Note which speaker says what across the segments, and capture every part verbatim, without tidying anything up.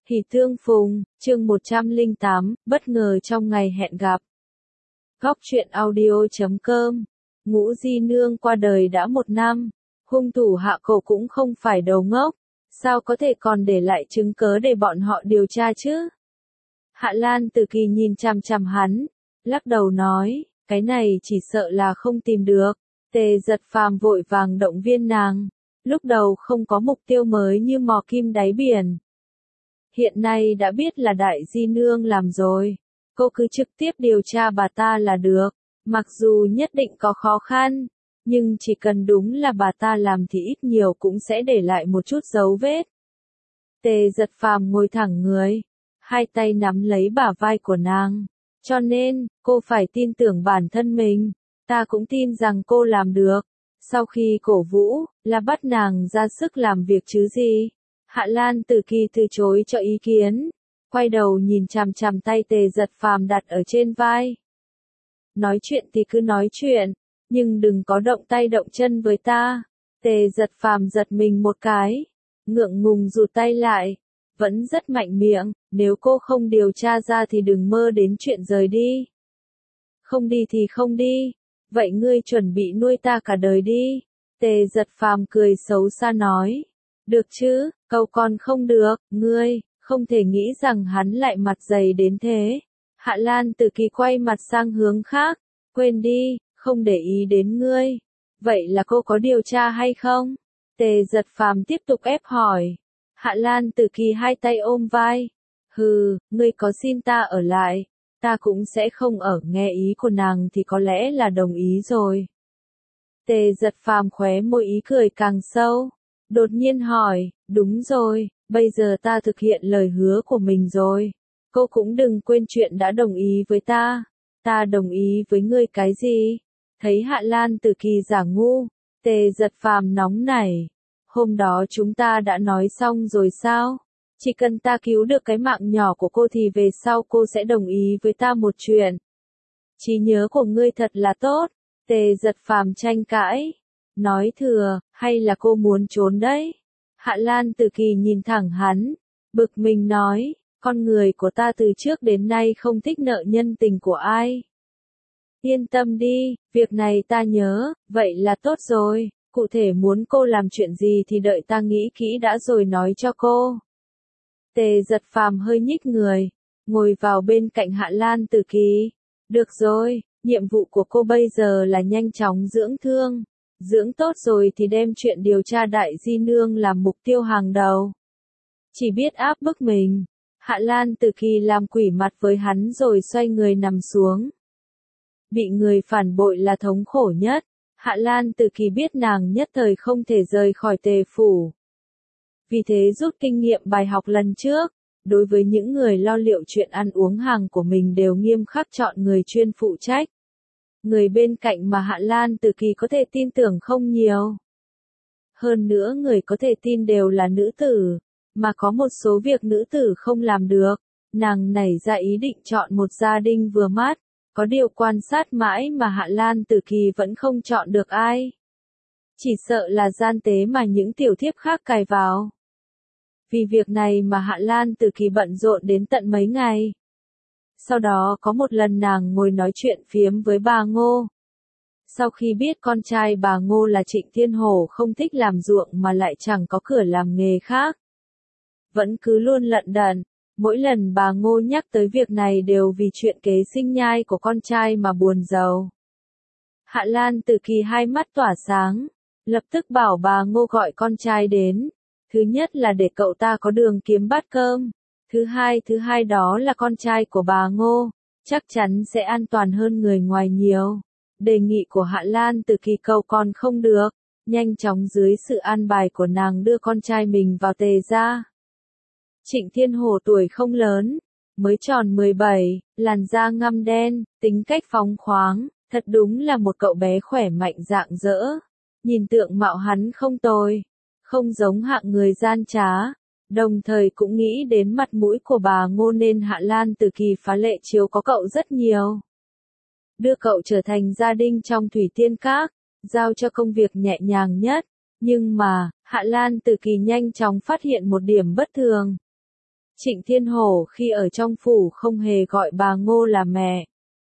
Speaker 1: Hỉ tương phùng, chương một trăm lẻ tám, bất ngờ trong ngày hẹn gặp. Góc truyện audio chấm com. Ngũ Di Nương qua đời đã một năm, hung thủ hạ cổ cũng không phải đầu ngốc, sao có thể còn để lại chứng cớ để bọn họ điều tra chứ? Hạ Lan Tử Kỳ nhìn chằm chằm hắn, lắc đầu nói, cái này chỉ sợ là không tìm được. Tề Giật Phàm vội vàng động viên nàng, lúc đầu không có mục tiêu mới như mò kim đáy biển. Hiện nay đã biết là Đại Di Nương làm rồi, cô cứ trực tiếp điều tra bà ta là được, mặc dù nhất định có khó khăn, nhưng chỉ cần đúng là bà ta làm thì ít nhiều cũng sẽ để lại một chút dấu vết. Tề Giật Phàm ngồi thẳng người, hai tay nắm lấy bả vai của nàng, cho nên, cô phải tin tưởng bản thân mình, ta cũng tin rằng cô làm được. Sau khi cổ vũ, là bắt nàng ra sức làm việc chứ gì. Hạ Lan Tử Kỳ từ chối cho ý kiến, quay đầu nhìn chằm chằm tay Tề Giật Phàm đặt ở trên vai. Nói chuyện thì cứ nói chuyện, nhưng đừng có động tay động chân với ta. Tề Giật Phàm giật mình một cái, ngượng ngùng rụt tay lại, vẫn rất mạnh miệng, nếu cô không điều tra ra thì đừng mơ đến chuyện rời đi. Không đi thì không đi, vậy ngươi chuẩn bị nuôi ta cả đời đi. Tề Giật Phàm cười xấu xa nói. Được chứ, câu còn không được, ngươi, không thể nghĩ rằng hắn lại mặt dày đến thế. Hạ Lan Tử Kỳ quay mặt sang hướng khác, quên đi, không để ý đến ngươi. Vậy là cô có điều tra hay không? Tề Giật Phàm tiếp tục ép hỏi. Hạ Lan Tử Kỳ hai tay ôm vai. Hừ, ngươi có xin ta ở lại, ta cũng sẽ không ở, nghe ý của nàng thì có lẽ là đồng ý rồi. Tề Giật Phàm khóe môi ý cười càng sâu. Đột nhiên hỏi, đúng rồi, bây giờ ta thực hiện lời hứa của mình rồi. Cô cũng đừng quên chuyện đã đồng ý với ta. Ta đồng ý với ngươi cái gì? Thấy Hạ Lan Tử Kỳ giả ngu, Tề Giật Phàm nóng nảy. Hôm đó chúng ta đã nói xong rồi sao? Chỉ cần ta cứu được cái mạng nhỏ của cô thì về sau cô sẽ đồng ý với ta một chuyện. Trí nhớ của ngươi thật là tốt. Tề Giật Phàm tranh cãi. Nói thừa, hay là cô muốn trốn đấy? Hạ Lan Tử Kỳ nhìn thẳng hắn, bực mình nói, con người của ta từ trước đến nay không thích nợ nhân tình của ai. Yên tâm đi, việc này ta nhớ, vậy là tốt rồi, cụ thể muốn cô làm chuyện gì thì đợi ta nghĩ kỹ đã rồi nói cho cô. Tề Giật Phàm hơi nhích người, ngồi vào bên cạnh Hạ Lan Tử Kỳ. Được rồi, nhiệm vụ của cô bây giờ là nhanh chóng dưỡng thương. Dưỡng tốt rồi thì đem chuyện điều tra Đại Di Nương làm mục tiêu hàng đầu. Chỉ biết áp bức mình. Hạ Lan Tử Kỳ làm quỷ mặt với hắn rồi xoay người nằm xuống. Bị người phản bội là thống khổ nhất. Hạ Lan Tử Kỳ biết nàng nhất thời không thể rời khỏi Tề phủ. Vì thế rút kinh nghiệm bài học lần trước, đối với những người lo liệu chuyện ăn uống hàng của mình đều nghiêm khắc chọn người chuyên phụ trách. Người bên cạnh mà Hạ Lan Tử Kỳ có thể tin tưởng không nhiều. Hơn nữa người có thể tin đều là nữ tử, mà có một số việc nữ tử không làm được. Nàng nảy ra ý định chọn một gia đình vừa mắt, có điều quan sát mãi mà Hạ Lan Tử Kỳ vẫn không chọn được ai. Chỉ sợ là gian tế mà những tiểu thiếp khác cài vào. Vì việc này mà Hạ Lan Tử Kỳ bận rộn đến tận mấy ngày. Sau đó có một lần nàng ngồi nói chuyện phiếm với bà Ngô. Sau khi biết con trai bà Ngô là Trịnh Thiên Hổ không thích làm ruộng mà lại chẳng có cửa làm nghề khác. Vẫn cứ luôn lận đận, mỗi lần bà Ngô nhắc tới việc này đều vì chuyện kế sinh nhai của con trai mà buồn rầu. Hạ Lan Tử Kỳ hai mắt tỏa sáng, lập tức bảo bà Ngô gọi con trai đến. Thứ nhất là để cậu ta có đường kiếm bát cơm. Thứ hai, thứ hai đó là con trai của bà Ngô, chắc chắn sẽ an toàn hơn người ngoài nhiều. Đề nghị của Hạ Lan Tử Kỳ cầu còn không được, nhanh chóng dưới sự an bài của nàng đưa con trai mình vào Tề gia. Trịnh Thiên Hổ tuổi không lớn, mới tròn mười bảy, làn da ngăm đen, tính cách phóng khoáng, thật đúng là một cậu bé khỏe mạnh rạng rỡ. Nhìn tượng mạo hắn không tồi, không giống hạng người gian trá. Đồng thời cũng nghĩ đến mặt mũi của bà Ngô nên Hạ Lan Tử Kỳ phá lệ chiếu có cậu rất nhiều. Đưa cậu trở thành gia đình trong Thủy Tiên Các, giao cho công việc nhẹ nhàng nhất. Nhưng mà, Hạ Lan Tử Kỳ nhanh chóng phát hiện một điểm bất thường. Trịnh Thiên Hổ khi ở trong phủ không hề gọi bà Ngô là mẹ.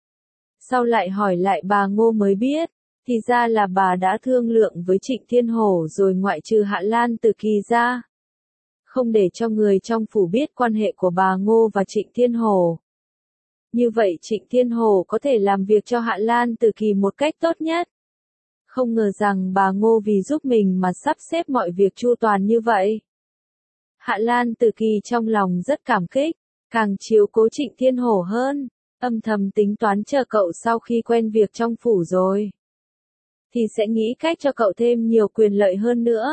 Speaker 1: Sau lại hỏi lại bà Ngô mới biết, thì ra là bà đã thương lượng với Trịnh Thiên Hổ rồi ngoại trừ Hạ Lan Tử Kỳ ra. Không để cho người trong phủ biết quan hệ của bà Ngô và Trịnh Thiên Hổ. Như vậy Trịnh Thiên Hổ có thể làm việc cho Hạ Lan Tử Kỳ một cách tốt nhất. Không ngờ rằng bà Ngô vì giúp mình mà sắp xếp mọi việc chu toàn như vậy. Hạ Lan Tử Kỳ trong lòng rất cảm kích, càng chiếu cố Trịnh Thiên Hổ hơn, âm thầm tính toán chờ cậu sau khi quen việc trong phủ rồi, thì sẽ nghĩ cách cho cậu thêm nhiều quyền lợi hơn nữa.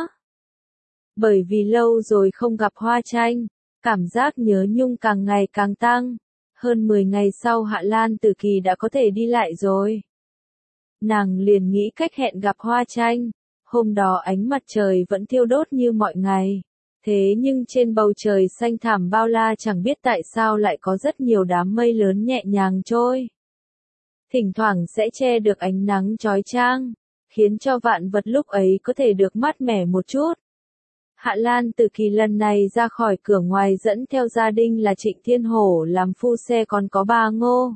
Speaker 1: Bởi vì lâu rồi không gặp Hoa Tranh, cảm giác nhớ nhung càng ngày càng tăng. Hơn mười ngày sau Hạ Lan Tử Kỳ đã có thể đi lại rồi. Nàng liền nghĩ cách hẹn gặp Hoa Tranh. Hôm đó ánh mặt trời vẫn thiêu đốt như mọi ngày. Thế nhưng trên bầu trời xanh thẳm bao la chẳng biết tại sao lại có rất nhiều đám mây lớn nhẹ nhàng trôi. Thỉnh thoảng sẽ che được ánh nắng chói chang, khiến cho vạn vật lúc ấy có thể được mát mẻ một chút. Hạ Lan Tử Kỳ lần này ra khỏi cửa ngoài dẫn theo gia đình là Trịnh Thiên Hổ làm phu xe, còn có bà Ngô.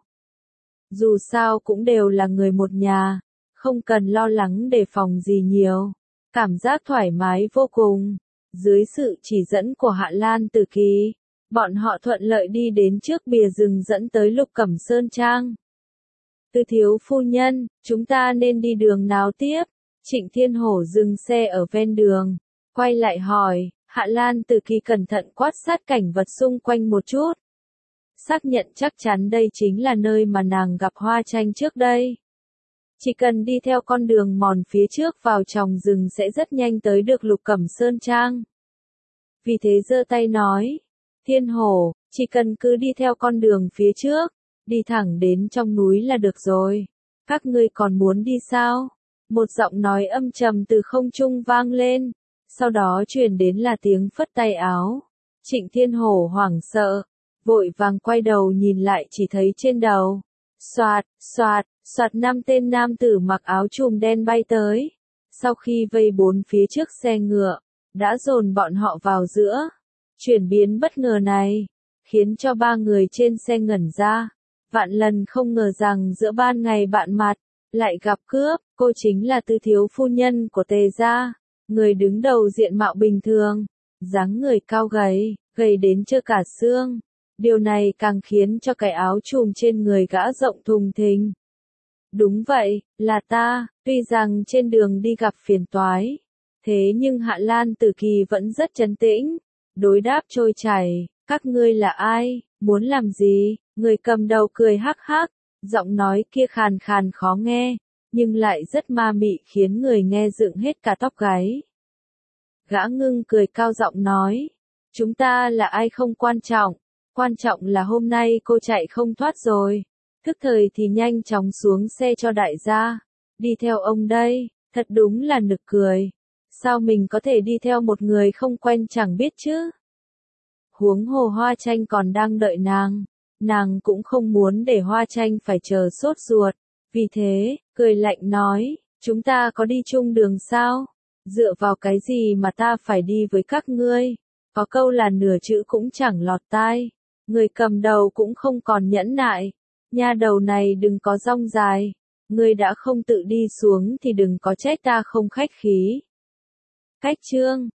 Speaker 1: Dù sao cũng đều là người một nhà, không cần lo lắng đề phòng gì nhiều. Cảm giác thoải mái vô cùng. Dưới sự chỉ dẫn của Hạ Lan Tử Kỳ, bọn họ thuận lợi đi đến trước bìa rừng dẫn tới Lục Cẩm Sơn Trang. Tư thiếu phu nhân, chúng ta nên đi đường nào tiếp? Trịnh Thiên Hổ dừng xe ở ven đường, quay lại hỏi. Hạ Lan Tử Kỳ cẩn thận quan sát cảnh vật xung quanh một chút. Xác nhận chắc chắn đây chính là nơi mà nàng gặp Hoa Tranh trước đây. Chỉ cần đi theo con đường mòn phía trước vào trong rừng sẽ rất nhanh tới được Lục Cẩm Sơn Trang. Vì thế giơ tay nói, Thiên Hổ, chỉ cần cứ đi theo con đường phía trước, đi thẳng đến trong núi là được rồi. Các ngươi còn muốn đi sao? Một giọng nói âm trầm từ không trung vang lên, sau đó truyền đến là tiếng phất tay áo. Trịnh Thiên Hổ hoảng sợ, vội vàng quay đầu nhìn lại, chỉ thấy trên đầu, xoạt, xoạt, xoạt năm tên nam tử mặc áo trùm đen bay tới. Sau khi vây bốn phía trước xe ngựa, đã dồn bọn họ vào giữa. Chuyển biến bất ngờ này, khiến cho ba người trên xe ngẩn ra. Vạn lần không ngờ rằng giữa ban ngày bạn mặt, lại gặp cướp. Cô chính là Tư thiếu phu nhân của Tề gia. Người đứng đầu diện mạo bình thường, dáng người cao gầy, gầy đến trơ cả xương. Điều này càng khiến cho cái áo trùm trên người gã rộng thùng thình. Đúng vậy, là ta, tuy rằng trên đường đi gặp phiền toái. Thế nhưng Hạ Lan Tử Kỳ vẫn rất trấn tĩnh, đối đáp trôi chảy. Các ngươi là ai, muốn làm gì? Người cầm đầu cười hắc hắc, giọng nói kia khàn khàn khó nghe, nhưng lại rất ma mị khiến người nghe dựng hết cả tóc gáy. Gã ngưng cười cao giọng nói, chúng ta là ai không quan trọng, quan trọng là hôm nay cô chạy không thoát rồi. Thức thời thì nhanh chóng xuống xe cho đại gia, đi theo ông đây, thật đúng là nực cười. Sao mình có thể đi theo một người không quen chẳng biết chứ? Huống hồ Hoa Tranh còn đang đợi nàng, nàng cũng không muốn để Hoa Tranh phải chờ sốt ruột. Vì thế, cười lạnh nói, chúng ta có đi chung đường sao? Dựa vào cái gì mà ta phải đi với các ngươi? Có câu là nửa chữ cũng chẳng lọt tai. Người cầm đầu cũng không còn nhẫn nại. Nha đầu này đừng có rong dài. Ngươi đã không tự đi xuống thì đừng có trách ta không khách khí. Cách chương